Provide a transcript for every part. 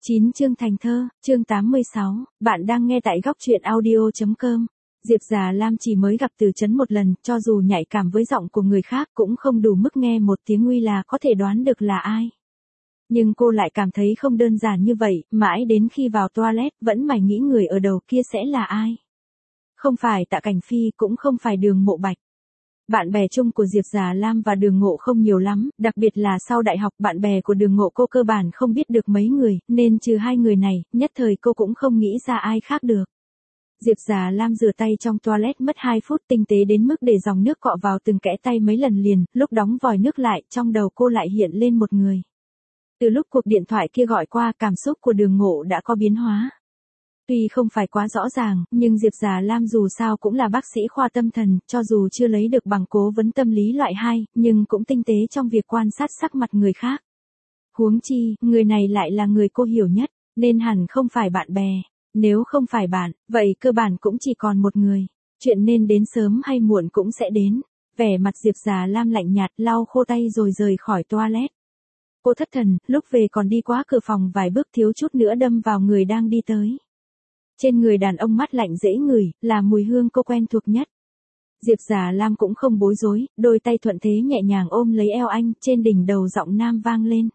9 chương thành thơ, chương 86, bạn đang nghe tại góc truyện audio.com. Diệp Già Lam chỉ mới gặp Từ Chấn một lần, cho dù nhạy cảm với giọng của người khác cũng không đủ mức nghe một tiếng nguy là có thể đoán được là ai. Nhưng cô lại cảm thấy không đơn giản như vậy, mãi đến khi vào toilet vẫn mải nghĩ người ở đầu kia sẽ là ai. Không phải Tạ Cảnh Phi, cũng không phải Đường Mộ Bạch. Bạn bè chung của Diệp Già Lam và Đường Ngộ không nhiều lắm, đặc biệt là sau đại học bạn bè của Đường Ngộ cô cơ bản không biết được mấy người, nên trừ hai người này, nhất thời cô cũng không nghĩ ra ai khác được. Diệp Già Lam rửa tay trong toilet mất 2 phút tinh tế đến mức để dòng nước cọ vào từng kẽ tay mấy lần liền, lúc đóng vòi nước lại trong đầu cô lại hiện lên một người. Từ lúc cuộc điện thoại kia gọi qua cảm xúc của Đường Ngộ đã có biến hóa. Tuy không phải quá rõ ràng, nhưng Diệp Già Lam dù sao cũng là bác sĩ khoa tâm thần, cho dù chưa lấy được bằng cố vấn tâm lý loại 2, nhưng cũng tinh tế trong việc quan sát sắc mặt người khác. Huống chi, người này lại là người cô hiểu nhất, nên hẳn không phải bạn bè. Nếu không phải bạn, vậy cơ bản cũng chỉ còn một người. Chuyện nên đến sớm hay muộn cũng sẽ đến. Vẻ mặt Diệp Già Lam lạnh nhạt, lau khô tay rồi rời khỏi toilet. Cô thất thần, lúc về còn đi qua cửa phòng vài bước thiếu chút nữa đâm vào người đang đi tới. Trên người đàn ông mắt lạnh dễ ngửi, là mùi hương cô quen thuộc nhất. Diệp Già Lam cũng không bối rối, đôi tay thuận thế nhẹ nhàng ôm lấy eo anh, trên đỉnh đầu giọng nam vang lên.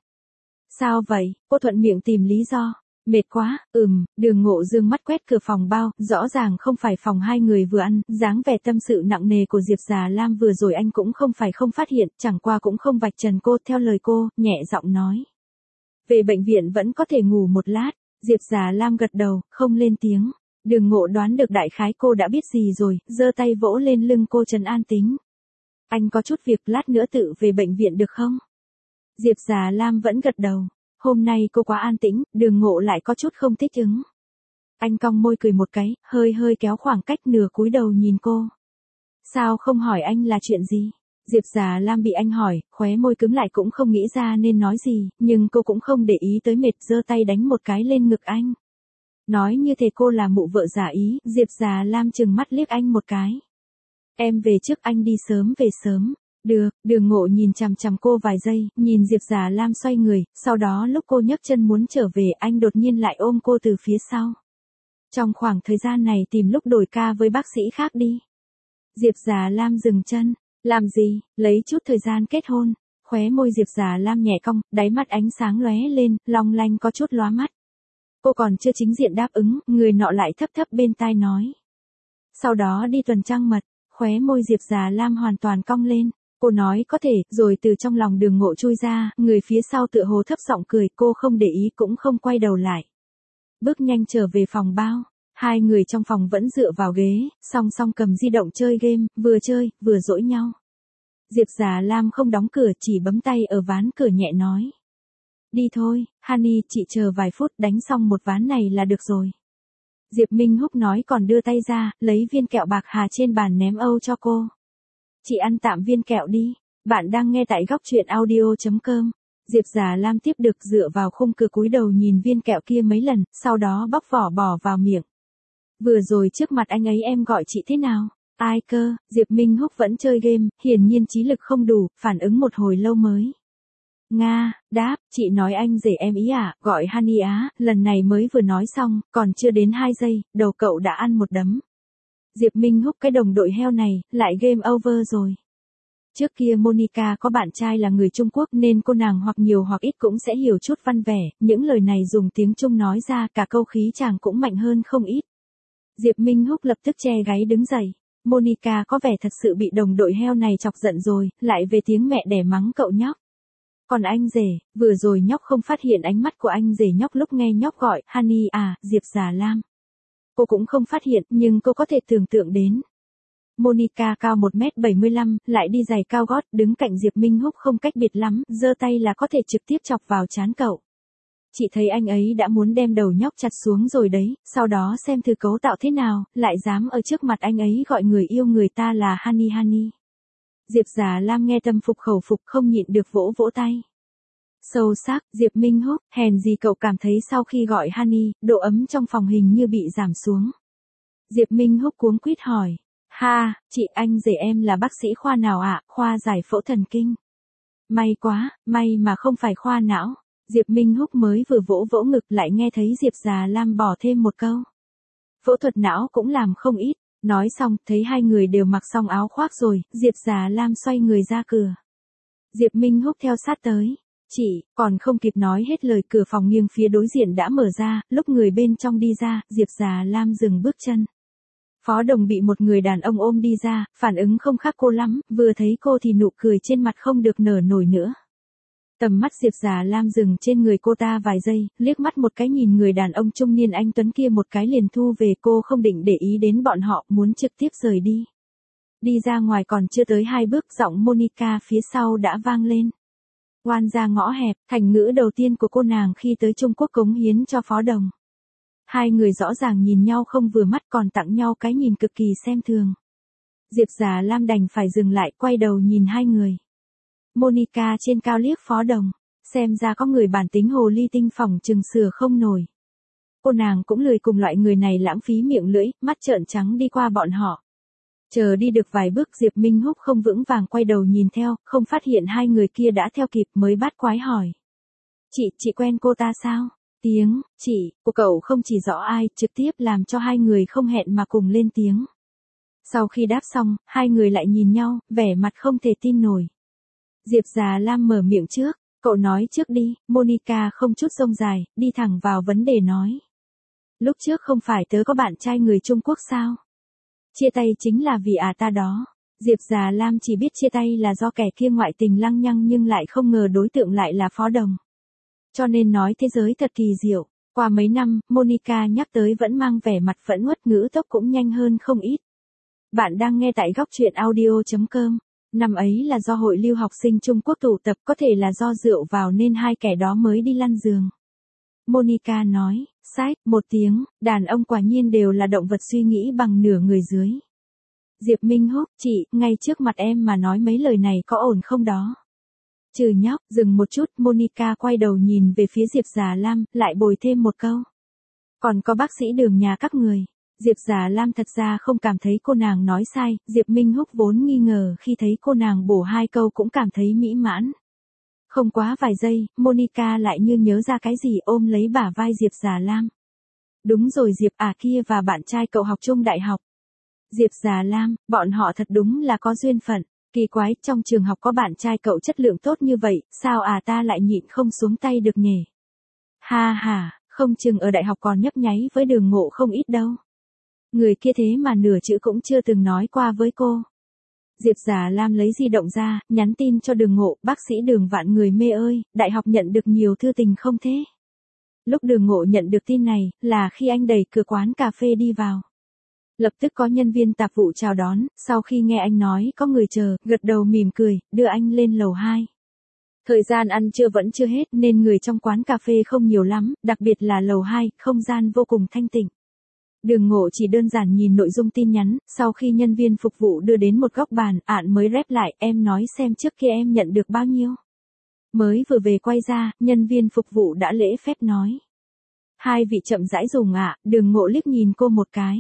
Sao vậy? Cô thuận miệng tìm lý do. Mệt quá, Đường Ngộ dương mắt quét cửa phòng bao, rõ ràng không phải phòng hai người vừa ăn, dáng vẻ tâm sự nặng nề của Diệp Già Lam vừa rồi anh cũng không phải không phát hiện, chẳng qua cũng không vạch trần cô, theo lời cô, nhẹ giọng nói. Về bệnh viện vẫn có thể ngủ một lát. Diệp Già Lam gật đầu, không lên tiếng. Đường Ngộ đoán được đại khái cô đã biết gì rồi, giơ tay vỗ lên lưng cô trấn an tính. Anh có chút việc, lát nữa tự về bệnh viện được không? Diệp Già Lam vẫn gật đầu. Hôm nay cô quá an tĩnh, Đường Ngộ lại có chút không thích ứng. Anh cong môi cười một cái, hơi kéo khoảng cách nửa cúi đầu nhìn cô. Sao không hỏi anh là chuyện gì? Diệp Già Lam bị anh hỏi, khóe môi cứng lại cũng không nghĩ ra nên nói gì, nhưng cô cũng không để ý tới mệt, giơ tay đánh một cái lên ngực anh. Nói như thế cô là mụ vợ giả ý, Diệp Già Lam trừng mắt liếc anh một cái. Em về trước, anh đi sớm về sớm. Được, Đường Ngộ nhìn chằm chằm cô vài giây, nhìn Diệp Già Lam xoay người, sau đó lúc cô nhấc chân muốn trở về anh đột nhiên lại ôm cô từ phía sau. Trong khoảng thời gian này tìm lúc đổi ca với bác sĩ khác đi. Diệp Già Lam dừng chân. Làm gì, lấy chút thời gian kết hôn. Khóe môi Diệp Già Lam nhẹ cong, đáy mắt ánh sáng lóe lên, long lanh có chút lóa mắt. Cô còn chưa chính diện đáp ứng, người nọ lại thấp thấp bên tai nói. Sau đó đi tuần trăng mật, khóe môi Diệp Già Lam hoàn toàn cong lên. Cô nói có thể, rồi từ trong lòng Đường Ngộ chui ra, người phía sau tựa hồ thấp giọng cười, cô không để ý cũng không quay đầu lại. Bước nhanh trở về phòng bao. Hai người trong phòng vẫn dựa vào ghế, song song cầm di động chơi game, vừa chơi, vừa dỗi nhau. Diệp Già Lam không đóng cửa, chỉ bấm tay ở ván cửa nhẹ nói. Đi thôi, Honey, chị chờ vài phút, đánh xong một ván này là được rồi. Diệp Minh Húc nói còn đưa tay ra, lấy viên kẹo bạc hà trên bàn ném âu cho cô. Chị ăn tạm viên kẹo đi, bạn đang nghe tại góc truyện audio.com. Diệp Già Lam tiếp được dựa vào khung cửa cúi đầu nhìn viên kẹo kia mấy lần, sau đó bóc vỏ bỏ vào miệng. Vừa rồi trước mặt anh ấy em gọi chị thế nào? Ai cơ? Diệp Minh Húc vẫn chơi game, hiển nhiên trí lực không đủ, phản ứng một hồi lâu mới. Nga, đáp, chị nói anh rể em ý à, gọi Honey á, lần này mới vừa nói xong, còn chưa đến 2 giây, đầu cậu đã ăn một đấm. Diệp Minh Húc cái đồng đội heo này, lại game over rồi. Trước kia Monica có bạn trai là người Trung Quốc nên cô nàng hoặc nhiều hoặc ít cũng sẽ hiểu chút văn vẻ, những lời này dùng tiếng Trung nói ra cả câu khí chàng cũng mạnh hơn không ít. Diệp Minh Húc lập tức che gáy đứng dậy. Monica có vẻ thật sự bị đồng đội heo này chọc giận rồi, lại về tiếng mẹ đẻ mắng cậu nhóc. Còn anh rể, vừa rồi nhóc không phát hiện ánh mắt của anh rể nhóc lúc nghe nhóc gọi, Honey à, Diệp Già Lam. Cô cũng không phát hiện, nhưng cô có thể tưởng tượng đến. Monica cao 1m75, lại đi giày cao gót, đứng cạnh Diệp Minh Húc không cách biệt lắm, giơ tay là có thể trực tiếp chọc vào trán cậu. Chị thấy anh ấy đã muốn đem đầu nhóc chặt xuống rồi đấy, sau đó xem thử cấu tạo thế nào, lại dám ở trước mặt anh ấy gọi người yêu người ta là Honey Honey. Diệp Già Lam nghe tâm phục khẩu phục không nhịn được vỗ vỗ tay. Sâu sắc, Diệp Minh Húc, hèn gì cậu cảm thấy sau khi gọi Honey, độ ấm trong phòng hình như bị giảm xuống. Diệp Minh Húc cuống quýt hỏi. Ha, chị anh rể em là bác sĩ khoa nào ạ? Khoa giải phẫu thần kinh. May quá, may mà không phải khoa não. Diệp Minh Húc mới vừa vỗ vỗ ngực lại nghe thấy Diệp Già Lam bỏ thêm một câu. Phẫu thuật não cũng làm không ít. Nói xong, thấy hai người đều mặc xong áo khoác rồi, Diệp Già Lam xoay người ra cửa. Diệp Minh Húc theo sát tới. Chị, còn không kịp nói hết lời, cửa phòng nghiêng phía đối diện đã mở ra, lúc người bên trong đi ra, Diệp Già Lam dừng bước chân. Phó Đồng bị một người đàn ông ôm đi ra, phản ứng không khác cô lắm, vừa thấy cô thì nụ cười trên mặt không được nở nổi nữa. Tầm mắt Diệp Già Lam dừng trên người cô ta vài giây, liếc mắt một cái nhìn người đàn ông trung niên anh tuấn kia một cái liền thu về, cô không định để ý đến bọn họ, muốn trực tiếp rời đi. Đi ra ngoài còn chưa tới 2 bước, giọng Monica phía sau đã vang lên. Oan ra ngõ hẹp, thành ngữ đầu tiên của cô nàng khi tới Trung Quốc cống hiến cho Phó Đồng. Hai người rõ ràng nhìn nhau không vừa mắt còn tặng nhau cái nhìn cực kỳ xem thường. Diệp Già Lam đành phải dừng lại, quay đầu nhìn hai người. Monica trên cao liếc Phó Đồng, xem ra có người bản tính hồ ly tinh phỏng chừng sửa không nổi. Cô nàng cũng lười cùng loại người này lãng phí miệng lưỡi, mắt trợn trắng đi qua bọn họ. Chờ đi được vài bước, Diệp Minh Húc không vững vàng quay đầu nhìn theo, không phát hiện hai người kia đã theo kịp, mới bắt quái hỏi. Chị quen cô ta sao? Tiếng chị của cậu không chỉ rõ ai, trực tiếp làm cho hai người không hẹn mà cùng lên tiếng. Sau khi đáp xong, hai người lại nhìn nhau, vẻ mặt không thể tin nổi. Diệp Già Lam mở miệng trước, cậu nói trước đi. Monica không chút rông dài, đi thẳng vào vấn đề nói. Lúc trước không phải tớ có bạn trai người Trung Quốc sao? Chia tay chính là vì ta đó. Diệp Già Lam chỉ biết chia tay là do kẻ kia ngoại tình lăng nhăng nhưng lại không ngờ đối tượng lại là Phó Đồng. Cho nên nói thế giới thật kỳ diệu. Qua mấy năm, Monica nhắc tới vẫn mang vẻ mặt phẫn uất, ngữ tốc cũng nhanh hơn không ít. Bạn đang nghe tại góc truyện audio.com. Năm ấy là do hội lưu học sinh Trung Quốc tụ tập, có thể là do rượu vào nên hai kẻ đó mới đi lăn giường. Monica nói, sách, một tiếng, đàn ông quả nhiên đều là động vật suy nghĩ bằng nửa người dưới. Diệp Minh Húc, chị, ngay trước mặt em mà nói mấy lời này có ổn không đó? Trừ nhóc, dừng một chút, Monica quay đầu nhìn về phía Diệp Già Lam, lại bồi thêm một câu. Còn có bác sĩ Đường nhà các người. Diệp Già Lam thật ra không cảm thấy cô nàng nói sai, Diệp Minh Húc vốn nghi ngờ khi thấy cô nàng bổ hai câu cũng cảm thấy mỹ mãn. Không quá vài giây, Monica lại như nhớ ra cái gì ôm lấy bả vai Diệp Già Lam. Đúng rồi Diệp kia và bạn trai cậu học chung đại học. Diệp Già Lam, bọn họ thật đúng là có duyên phận. Kỳ quái, trong trường học có bạn trai cậu chất lượng tốt như vậy, sao ta lại nhịn không xuống tay được nhỉ? Ha ha, không chừng ở đại học còn nhấp nháy với Đường Ngộ không ít đâu. Người kia thế mà nửa chữ cũng chưa từng nói qua với cô. Diệp Già Lam lấy di động ra, nhắn tin cho Đường Ngộ, bác sĩ Đường vạn người mê ơi, đại học nhận được nhiều thư tình không thế? Lúc Đường Ngộ nhận được tin này, là khi anh đẩy cửa quán cà phê đi vào. Lập tức có nhân viên tạp vụ chào đón, sau khi nghe anh nói có người chờ, gật đầu mỉm cười, đưa anh lên lầu 2. Thời gian ăn trưa vẫn chưa hết nên người trong quán cà phê không nhiều lắm, đặc biệt là lầu 2, không gian vô cùng thanh tịnh. Đường Ngộ chỉ đơn giản nhìn nội dung tin nhắn, sau khi nhân viên phục vụ đưa đến một góc bàn, mới rep lại, em nói xem trước kia em nhận được bao nhiêu. Mới vừa về quay ra, nhân viên phục vụ đã lễ phép nói. Hai vị chậm rãi dùng Đường Ngộ liếc nhìn cô một cái.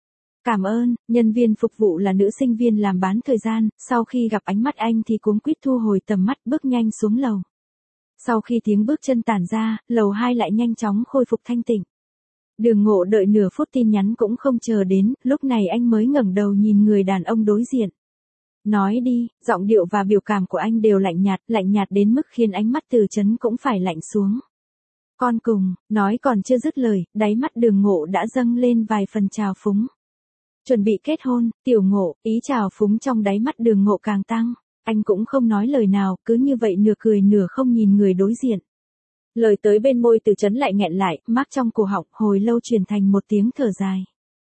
Cảm ơn, nhân viên phục vụ là nữ sinh viên làm bán thời gian, sau khi gặp ánh mắt anh thì cuống quýt thu hồi tầm mắt bước nhanh xuống lầu. Sau khi tiếng bước chân tản ra, lầu 2 lại nhanh chóng khôi phục thanh tịnh. Đường Ngộ đợi nửa phút tin nhắn cũng không chờ đến, lúc này anh mới ngẩng đầu nhìn người đàn ông đối diện. Nói đi, giọng điệu và biểu cảm của anh đều lạnh nhạt đến mức khiến ánh mắt Từ Chấn cũng phải lạnh xuống. Con cùng, nói còn chưa dứt lời, đáy mắt Đường Ngộ đã dâng lên vài phần trào phúng. Chuẩn bị kết hôn, Tiểu Ngộ, ý trào phúng trong đáy mắt Đường Ngộ càng tăng, anh cũng không nói lời nào, cứ như vậy nửa cười nửa không nhìn người đối diện. Lời tới bên môi Từ Chấn lại nghẹn lại, mắc trong cổ họng, hồi lâu truyền thành một tiếng thở dài.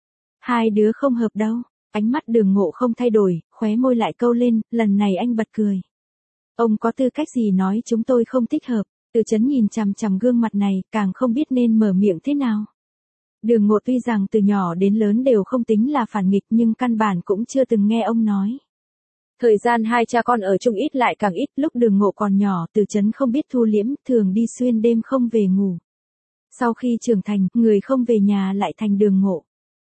Hai đứa không hợp đâu, ánh mắt Đường Ngộ không thay đổi, khóe môi lại câu lên, lần này anh bật cười. Ông có tư cách gì nói chúng tôi không thích hợp? Từ Chấn nhìn chằm chằm gương mặt này, càng không biết nên mở miệng thế nào. Đường Ngộ tuy rằng từ nhỏ đến lớn đều không tính là phản nghịch nhưng căn bản cũng chưa từng nghe ông nói. Thời gian hai cha con ở chung ít lại càng ít, lúc Đường Ngộ còn nhỏ, Từ Chấn không biết thu liễm, thường đi xuyên đêm không về ngủ. Sau khi trưởng thành, người không về nhà lại thành Đường Ngộ.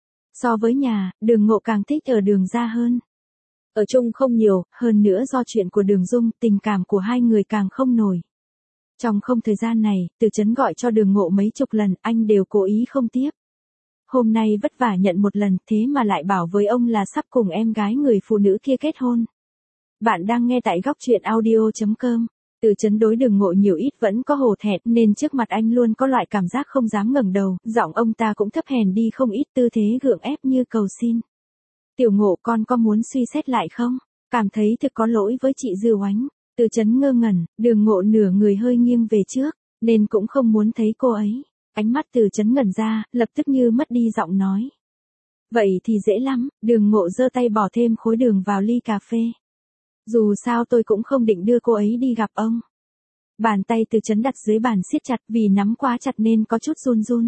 So với nhà, Đường Ngộ càng thích ở Đường gia hơn. Ở chung không nhiều, hơn nữa do chuyện của Đường Dung, tình cảm của hai người càng không nổi. Trong không thời gian này, Từ Chấn gọi cho Đường Ngộ mấy chục lần, anh đều cố ý không tiếp. Hôm nay vất vả nhận một lần, thế mà lại bảo với ông là sắp cùng em gái người phụ nữ kia kết hôn. Bạn đang nghe tại góc truyện audio.com. Từ Chấn đối Đường Ngộ nhiều ít vẫn có hổ thẹn, nên trước mặt anh luôn có loại cảm giác không dám ngẩng đầu, giọng ông ta cũng thấp hèn đi không ít, tư thế gượng ép như cầu xin. Tiểu Ngộ, con có muốn suy xét lại không? Cảm thấy thực có lỗi với chị Dư Oánh. Từ Chấn ngơ ngẩn, Đường Ngộ nửa người hơi nghiêng về trước, nên cũng không muốn thấy cô ấy. Ánh mắt Từ Chấn ngẩn ra, lập tức như mất đi giọng nói. Vậy thì dễ lắm, Đường Ngộ giơ tay bỏ thêm khối đường vào ly cà phê. Dù sao tôi cũng không định đưa cô ấy đi gặp ông. Bàn tay Từ Chấn đặt dưới bàn siết chặt, vì nắm quá chặt nên có chút run run.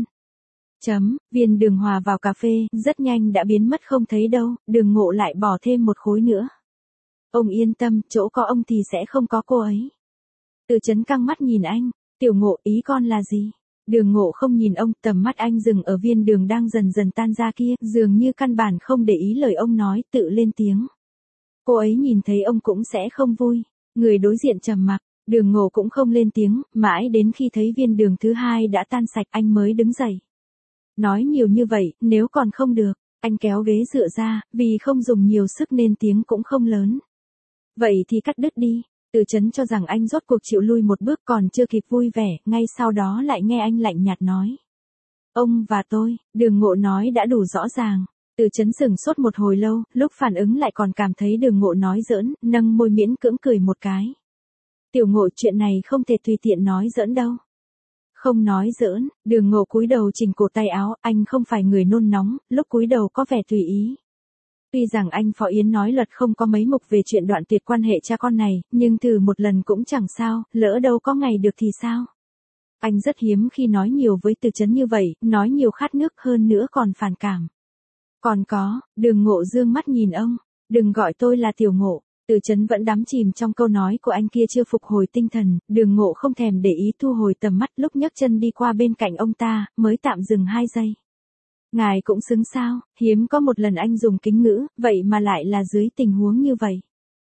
Viên đường hòa vào cà phê, rất nhanh đã biến mất không thấy đâu, Đường Ngộ lại bỏ thêm một khối nữa. Ông yên tâm, chỗ có ông thì sẽ không có cô ấy. Từ Chấn căng mắt nhìn anh, Tiểu Ngộ, ý con là gì? Đường Ngộ không nhìn ông, tầm mắt anh dừng ở viên đường đang dần dần tan ra kia, dường như căn bản không để ý lời ông nói, tự lên tiếng. Cô ấy nhìn thấy ông cũng sẽ không vui. Người đối diện trầm mặc, Đường Ngộ cũng không lên tiếng, mãi đến khi thấy viên đường thứ hai đã tan sạch anh mới đứng dậy. Nói nhiều như vậy, nếu còn không được, anh kéo ghế dựa ra, vì không dùng nhiều sức nên tiếng cũng không lớn. Vậy thì cắt đứt đi. Từ Chấn cho rằng anh rốt cuộc chịu lui một bước, còn chưa kịp vui vẻ, ngay sau đó lại nghe anh lạnh nhạt nói. Ông và tôi, Đường Ngộ nói đã đủ rõ ràng. Từ Chấn sững sốt một hồi lâu, lúc phản ứng lại còn cảm thấy Đường Ngộ nói giỡn, nâng môi miễn cưỡng cười một cái. Tiểu Ngộ, chuyện này không thể tùy tiện nói giỡn đâu. Không nói giỡn, Đường Ngộ cúi đầu chỉnh cổ tay áo, anh không phải người nôn nóng, lúc cúi đầu có vẻ tùy ý. Tuy rằng anh Phó Yến nói luật không có mấy mục về chuyện đoạn tuyệt quan hệ cha con này, nhưng thử một lần cũng chẳng sao, lỡ đâu có ngày được thì sao. Anh rất hiếm khi nói nhiều với Từ Chấn như vậy, nói nhiều khát nước, hơn nữa còn phản cảm. Còn có, Đường Ngộ dương mắt nhìn ông, đừng gọi tôi là Tiểu Ngộ. Từ Chấn vẫn đắm chìm trong câu nói của anh kia chưa phục hồi tinh thần, Đường Ngộ không thèm để ý thu hồi tầm mắt, lúc nhấc chân đi qua bên cạnh ông ta, mới tạm dừng 2 giây. Ngài cũng xứng sao, hiếm có một lần anh dùng kính ngữ, vậy mà lại là dưới tình huống như vậy.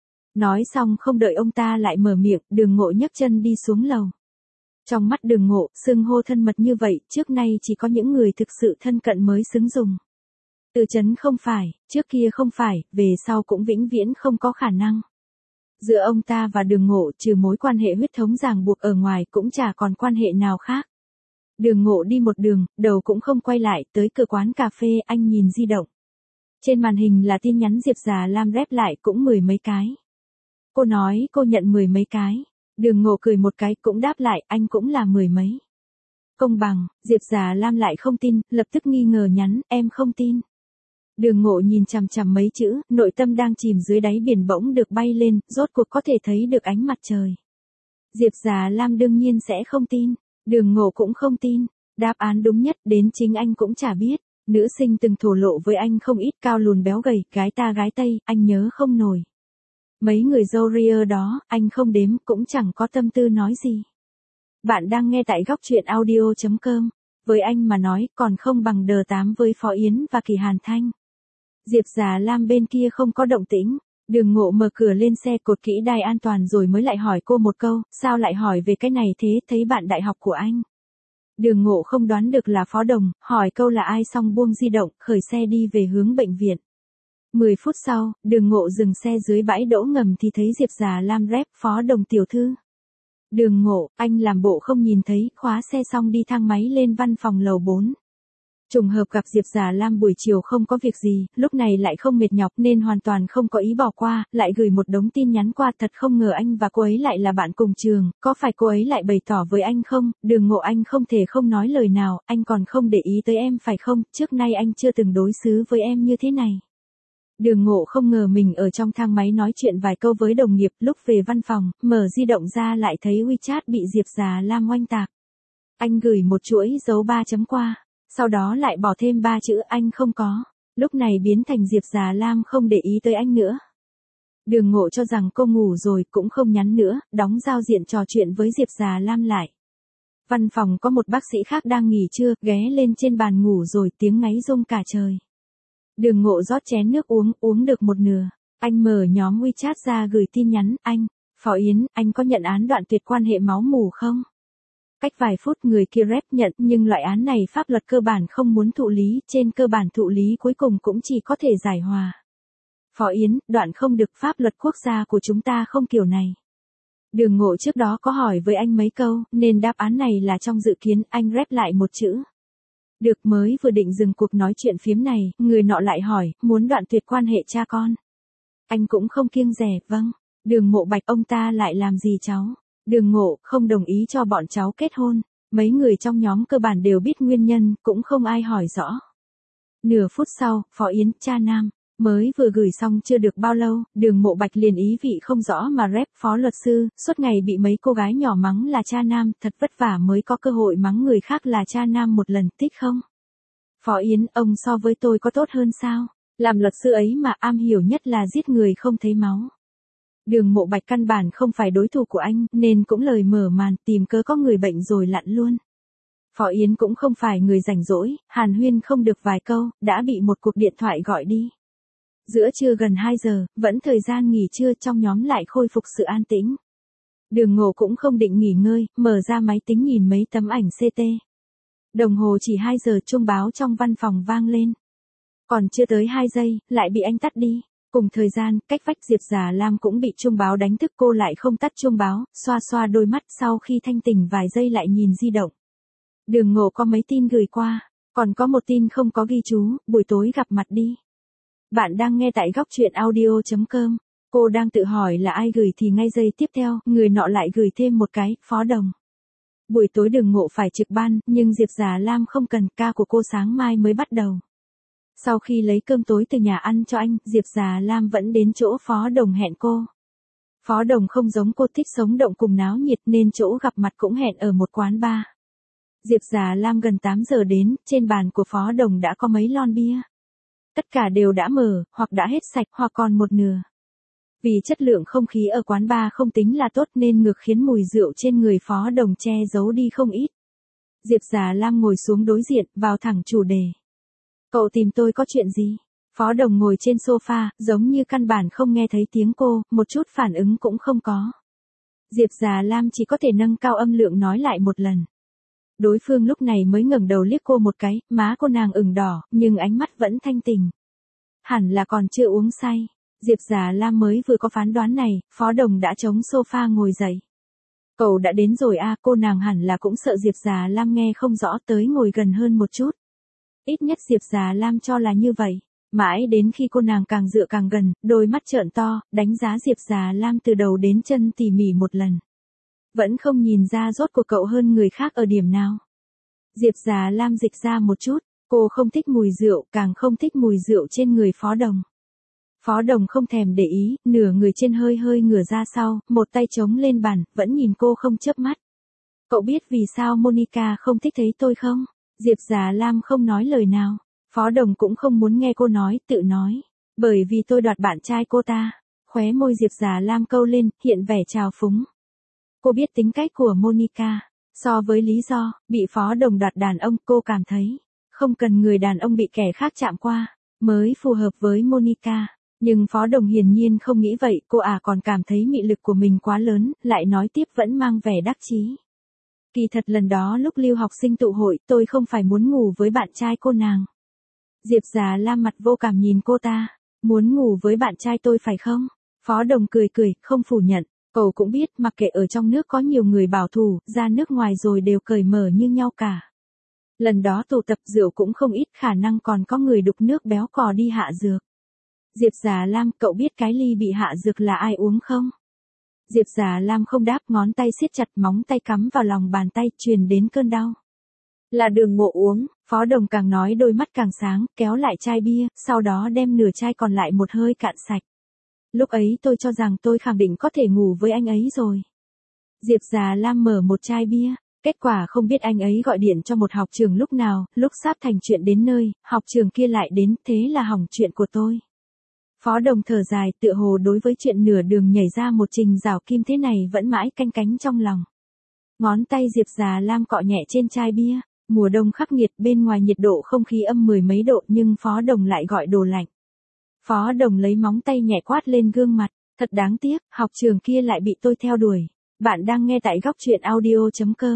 Nói xong không đợi ông ta lại mở miệng, Đường Ngộ nhấc chân đi xuống lầu. Trong mắt Đường Ngộ, xưng hô thân mật như vậy, trước nay chỉ có những người thực sự thân cận mới xứng dùng. Từ Chấn không phải, trước kia không phải, về sau cũng vĩnh viễn không có khả năng. Giữa ông ta và Đường Ngộ, trừ mối quan hệ huyết thống ràng buộc ở ngoài, cũng chả còn quan hệ nào khác. Đường Ngộ đi một đường, đầu cũng không quay lại, tới cửa quán cà phê, anh nhìn di động. Trên màn hình là tin nhắn Diệp Già Lam rep lại cũng 10 mấy cái. Cô nói cô nhận 10 mấy cái. Đường Ngộ cười một cái cũng đáp lại, anh cũng là 10 mấy. Công bằng, Diệp Già Lam lại không tin, lập tức nghi ngờ nhắn, em không tin. Đường Ngộ nhìn chằm chằm mấy chữ, nội tâm đang chìm dưới đáy biển bỗng được bay lên, rốt cuộc có thể thấy được ánh mặt trời. Diệp Già Lam đương nhiên sẽ không tin. Đường Ngộ cũng không tin. Đáp án đúng nhất, đến chính anh cũng chả biết. Nữ sinh từng thổ lộ với anh không ít, cao lùn béo gầy, gái ta gái Tây, anh nhớ không nổi. Mấy người dâu ria đó, anh không đếm, cũng chẳng có tâm tư nói gì. Bạn đang nghe tại góc truyện audio.com. Với anh mà nói, còn không bằng đờ tám với Phó Yến và Kỳ Hàn Thanh. Diệp Già Lam bên kia không có động tĩnh. Đường Ngộ mở cửa lên xe, cột kỹ đai an toàn rồi mới lại hỏi cô một câu, sao lại hỏi về cái này thế, thấy bạn đại học của anh. Đường Ngộ không đoán được là Phó Đồng, hỏi câu là ai xong buông di động, khởi xe đi về hướng bệnh viện. 10 phút sau, Đường Ngộ dừng xe dưới bãi đỗ ngầm thì thấy Diệp Già Lam rep, Phó Đồng tiểu thư. Đường Ngộ, anh làm bộ không nhìn thấy, khóa xe xong đi thang máy lên văn phòng lầu 4. Trùng hợp gặp Diệp Già Lam buổi chiều không có việc gì, lúc này lại không mệt nhọc nên hoàn toàn không có ý bỏ qua, lại gửi một đống tin nhắn qua, thật không ngờ anh và cô ấy lại là bạn cùng trường, có phải cô ấy lại bày tỏ với anh không? Đường Ngộ, anh không thể không nói lời nào, anh còn không để ý tới em phải không, trước nay anh chưa từng đối xử với em như thế này. Đường Ngộ không ngờ mình ở trong thang máy nói chuyện vài câu với đồng nghiệp, lúc về văn phòng, mở di động ra lại thấy WeChat bị Diệp Già Lam oanh tạc. Anh gửi một chuỗi dấu 3 chấm qua. Sau đó lại bỏ thêm 3 chữ anh không có. Lúc này biến thành Diệp Già Lam không để ý tới anh nữa. Đường Ngộ cho rằng cô ngủ rồi cũng không nhắn nữa, đóng giao diện trò chuyện với Diệp Già Lam lại. Văn phòng có một bác sĩ khác đang nghỉ trưa, ghé lên trên bàn ngủ rồi, tiếng ngáy rung cả trời. Đường Ngộ rót chén nước uống được một nửa. Anh mở nhóm WeChat ra gửi tin nhắn, anh, Phó Yến, anh có nhận án đoạn tuyệt quan hệ máu mủ không? Cách vài phút người kia rep nhận, nhưng loại án này pháp luật cơ bản không muốn thụ lý, trên cơ bản thụ lý cuối cùng cũng chỉ có thể giải hòa. Phó Yến, đoạn không được, pháp luật quốc gia của chúng ta không kiểu này. Đường Ngộ trước đó có hỏi với anh mấy câu, nên đáp án này là trong dự kiến, anh rep lại một chữ. Được, mới vừa định dừng cuộc nói chuyện phiếm này, người nọ lại hỏi, muốn đoạn tuyệt quan hệ cha con. Anh cũng không kiêng dè, vâng. Đường Mộ Bạch, ông ta lại làm gì cháu? Đường Ngộ, không đồng ý cho bọn cháu kết hôn. Mấy người trong nhóm cơ bản đều biết nguyên nhân, cũng không ai hỏi rõ. Nửa phút sau, Phó Yến, cha nam, mới vừa gửi xong chưa được bao lâu, Đường Mộ Bạch liền ý vị không rõ mà rep, phó luật sư, suốt ngày bị mấy cô gái nhỏ mắng là cha nam, thật vất vả mới có cơ hội mắng người khác là cha nam một lần, thích không? Phó Yến, ông so với tôi có tốt hơn sao? Làm luật sư ấy mà am hiểu nhất là giết người không thấy máu. Đường Mộ Bạch căn bản không phải đối thủ của anh, nên cũng lời mở màn, tìm cớ có người bệnh rồi lặn luôn. Phó Yến cũng không phải người rảnh rỗi, hàn huyên không được vài câu, đã bị một cuộc điện thoại gọi đi. Giữa trưa gần 2 giờ, vẫn thời gian nghỉ trưa, trong nhóm lại khôi phục sự an tĩnh. Đường Ngộ cũng không định nghỉ ngơi, mở ra máy tính nhìn mấy tấm ảnh CT. Đồng hồ chỉ 2 giờ, chuông báo trong văn phòng vang lên. Còn chưa tới 2 giây, lại bị anh tắt đi. Cùng thời gian, cách vách Diệp Già Lam cũng bị chuông báo đánh thức, cô lại không tắt chuông báo, xoa xoa đôi mắt, sau khi thanh tỉnh vài giây lại nhìn di động. Đường Ngộ có mấy tin gửi qua, còn có một tin không có ghi chú, buổi tối gặp mặt đi. Bạn đang nghe tại góc truyện audio.com. Cô đang tự hỏi là ai gửi thì ngay giây tiếp theo, người nọ lại gửi thêm một cái, Phó Đồng. Buổi tối Đường Ngộ phải trực ban, nhưng Diệp Già Lam không cần, ca của cô sáng mai mới bắt đầu. Sau khi lấy cơm tối từ nhà ăn cho anh, Diệp Già Lam vẫn đến chỗ Phó Đồng hẹn cô. Phó Đồng không giống cô, thích sống động cùng náo nhiệt nên chỗ gặp mặt cũng hẹn ở một quán bar. Diệp Già Lam gần 8 giờ đến, trên bàn của Phó Đồng đã có mấy lon bia. Tất cả đều đã mở, hoặc đã hết sạch, hoặc còn một nửa. Vì chất lượng không khí ở quán bar không tính là tốt nên ngược khiến mùi rượu trên người Phó Đồng che giấu đi không ít. Diệp Già Lam ngồi xuống đối diện, vào thẳng chủ đề. Cậu tìm tôi có chuyện gì? Phó Đồng ngồi trên sofa, giống như căn bản không nghe thấy tiếng cô, một chút phản ứng cũng không có. Diệp Già Lam chỉ có thể nâng cao âm lượng nói lại một lần. Đối phương lúc này mới ngẩng đầu liếc cô một cái, má cô nàng ửng đỏ, nhưng ánh mắt vẫn thanh tình. Hẳn là còn chưa uống say. Diệp Già Lam mới vừa có phán đoán này, Phó Đồng đã chống sofa ngồi dậy. Cậu đã đến rồi à, cô nàng hẳn là cũng sợ Diệp Già Lam nghe không rõ, tới ngồi gần hơn một chút. Ít nhất Diệp Già Lam cho là như vậy. Mãi đến khi cô nàng càng dựa càng gần, đôi mắt trợn to, đánh giá Diệp Già Lam từ đầu đến chân tỉ mỉ một lần. Vẫn không nhìn ra rốt cuộc cậu hơn người khác ở điểm nào. Diệp Già Lam dịch ra một chút, cô không thích mùi rượu, càng không thích mùi rượu trên người Phó Đồng. Phó Đồng không thèm để ý, nửa người trên hơi hơi ngửa ra sau, một tay chống lên bàn, vẫn nhìn cô không chớp mắt. Cậu biết vì sao Monica không thích thấy tôi không? Diệp Già Lam không nói lời nào. Phó Đồng cũng không muốn nghe cô nói, tự nói. Bởi vì tôi đoạt bạn trai cô ta. Khóe môi Diệp Già Lam câu lên, hiện vẻ trào phúng. Cô biết tính cách của Monica. So với lý do, bị Phó Đồng đoạt đàn ông, cô cảm thấy, không cần người đàn ông bị kẻ khác chạm qua, mới phù hợp với Monica. Nhưng Phó Đồng hiển nhiên không nghĩ vậy, cô còn cảm thấy mị lực của mình quá lớn, lại nói tiếp vẫn mang vẻ đắc chí. Kỳ thật lần đó lúc lưu học sinh tụ hội, tôi không phải muốn ngủ với bạn trai cô nàng. Diệp Già Lam mặt vô cảm nhìn cô ta. Muốn ngủ với bạn trai tôi phải không? Phó Đồng cười cười, không phủ nhận. Cậu cũng biết, mặc kệ ở trong nước có nhiều người bảo thủ, ra nước ngoài rồi đều cởi mở như nhau cả. Lần đó tụ tập rượu cũng không ít, khả năng còn có người đục nước béo cò đi hạ dược. Diệp Già Lam, cậu biết cái ly bị hạ dược là ai uống không? Diệp Già Lam không đáp, ngón tay siết chặt, móng tay cắm vào lòng bàn tay, truyền đến cơn đau. Là Đường Ngộ uống. Phó Đồng càng nói đôi mắt càng sáng, kéo lại chai bia, sau đó đem nửa chai còn lại một hơi cạn sạch. Lúc ấy tôi cho rằng tôi khẳng định có thể ngủ với anh ấy rồi. Diệp Già Lam mở một chai bia, kết quả không biết anh ấy gọi điện cho một học trường lúc nào, lúc sắp thành chuyện đến nơi, học trường kia lại đến, thế là hỏng chuyện của tôi. Phó Đồng thở dài, tựa hồ đối với chuyện nửa đường nhảy ra một trình rào kim thế này vẫn mãi canh cánh trong lòng. Ngón tay Diệp Già Lam cọ nhẹ trên chai bia. Mùa đông khắc nghiệt, bên ngoài nhiệt độ không khí âm 10 mấy độ nhưng Phó Đồng lại gọi đồ lạnh. Phó Đồng lấy móng tay nhẹ quát lên gương mặt. Thật đáng tiếc, học trường kia lại bị tôi theo đuổi. Bạn đang nghe tại góc truyện audio.com.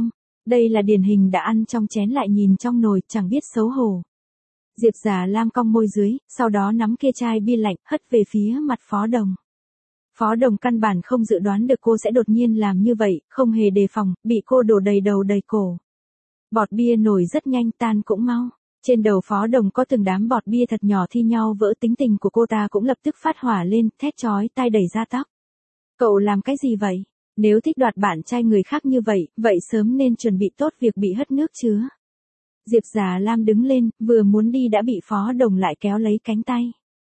Đây là điển hình đã ăn trong chén lại nhìn trong nồi, chẳng biết xấu hổ. Diệp Già Lam cong môi dưới, sau đó nắm kia chai bia lạnh, hất về phía mặt Phó Đồng. Phó Đồng căn bản không dự đoán được cô sẽ đột nhiên làm như vậy, không hề đề phòng, bị cô đổ đầy đầu đầy cổ. Bọt bia nổi rất nhanh, tan cũng mau. Trên đầu Phó Đồng có từng đám bọt bia thật nhỏ thi nhau vỡ, tính tình của cô ta cũng lập tức phát hỏa lên, thét chói tai đẩy ra tóc. Cậu làm cái gì vậy? Nếu thích đoạt bạn trai người khác như vậy, vậy sớm nên chuẩn bị tốt việc bị hất nước chứ. Diệp Già Lam đứng lên, vừa muốn đi đã bị Phó Đồng lại kéo lấy cánh tay.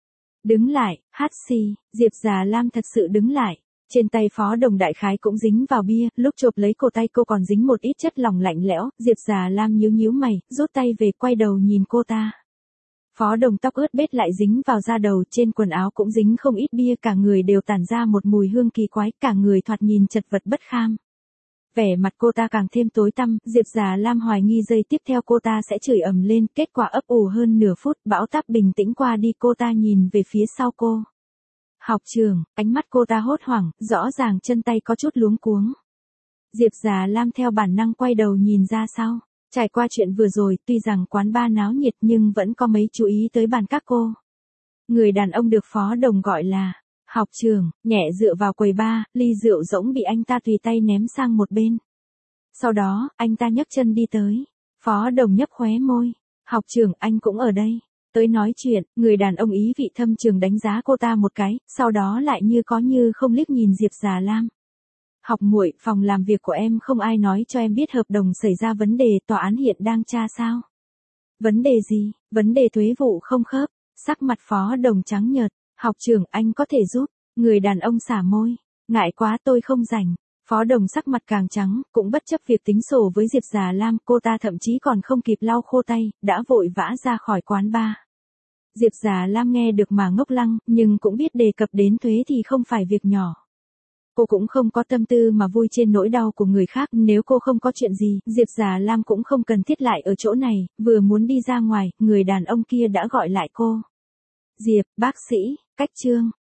Đứng lại, hát xì, Diệp Già Lam thật sự đứng lại. Trên tay Phó Đồng đại khái cũng dính vào bia, lúc chộp lấy cổ tay cô còn dính một ít chất lỏng lạnh lẽo, Diệp Già Lam nhíu nhíu mày, rút tay về quay đầu nhìn cô ta. Phó Đồng tóc ướt bết lại dính vào da đầu, trên quần áo cũng dính không ít bia, cả người đều tản ra một mùi hương kỳ quái, cả người thoạt nhìn chật vật bất kham. Vẻ mặt cô ta càng thêm tối tăm, Diệp Già Lam hoài nghi giây tiếp theo cô ta sẽ chửi ầm lên, kết quả ấp ủ hơn nửa phút, bão táp bình tĩnh qua đi, cô ta nhìn về phía sau cô. Học trưởng, ánh mắt cô ta hốt hoảng, rõ ràng chân tay có chút luống cuống. Diệp Già Lam theo bản năng quay đầu nhìn ra sau. Trải qua chuyện vừa rồi, tuy rằng quán bar náo nhiệt nhưng vẫn có mấy chú ý tới bàn các cô. Người đàn ông được Phó Đồng gọi là học trưởng, nhẹ dựa vào quầy bar, ly rượu rỗng bị anh ta tùy tay ném sang một bên. Sau đó, anh ta nhấc chân đi tới. Phó Đồng nhấp khóe môi. Học trưởng, anh cũng ở đây. Tới nói chuyện, người đàn ông ý vị thâm trường đánh giá cô ta một cái, sau đó lại như có như không liếc nhìn Diệp Già Lam. Học muội, phòng làm việc của em không ai nói cho em biết hợp đồng xảy ra vấn đề, tòa án hiện đang tra sao? Vấn đề gì? Vấn đề thuế vụ không khớp. Sắc mặt Phó Đồng trắng nhợt. Học trưởng, anh có thể giúp. Người đàn ông xả môi. Ngại quá, tôi không rảnh. Phó Đồng sắc mặt càng trắng, cũng bất chấp việc tính sổ với Diệp Già Lam, cô ta thậm chí còn không kịp lau khô tay, đã vội vã ra khỏi quán bar. Diệp Già Lam nghe được mà ngốc lăng, nhưng cũng biết đề cập đến thuế thì không phải việc nhỏ. Cô cũng không có tâm tư mà vui trên nỗi đau của người khác, nếu cô không có chuyện gì, Diệp Già Lam cũng không cần thiết lại ở chỗ này, vừa muốn đi ra ngoài, người đàn ông kia đã gọi lại cô. Diệp, bác sĩ, cách Trương.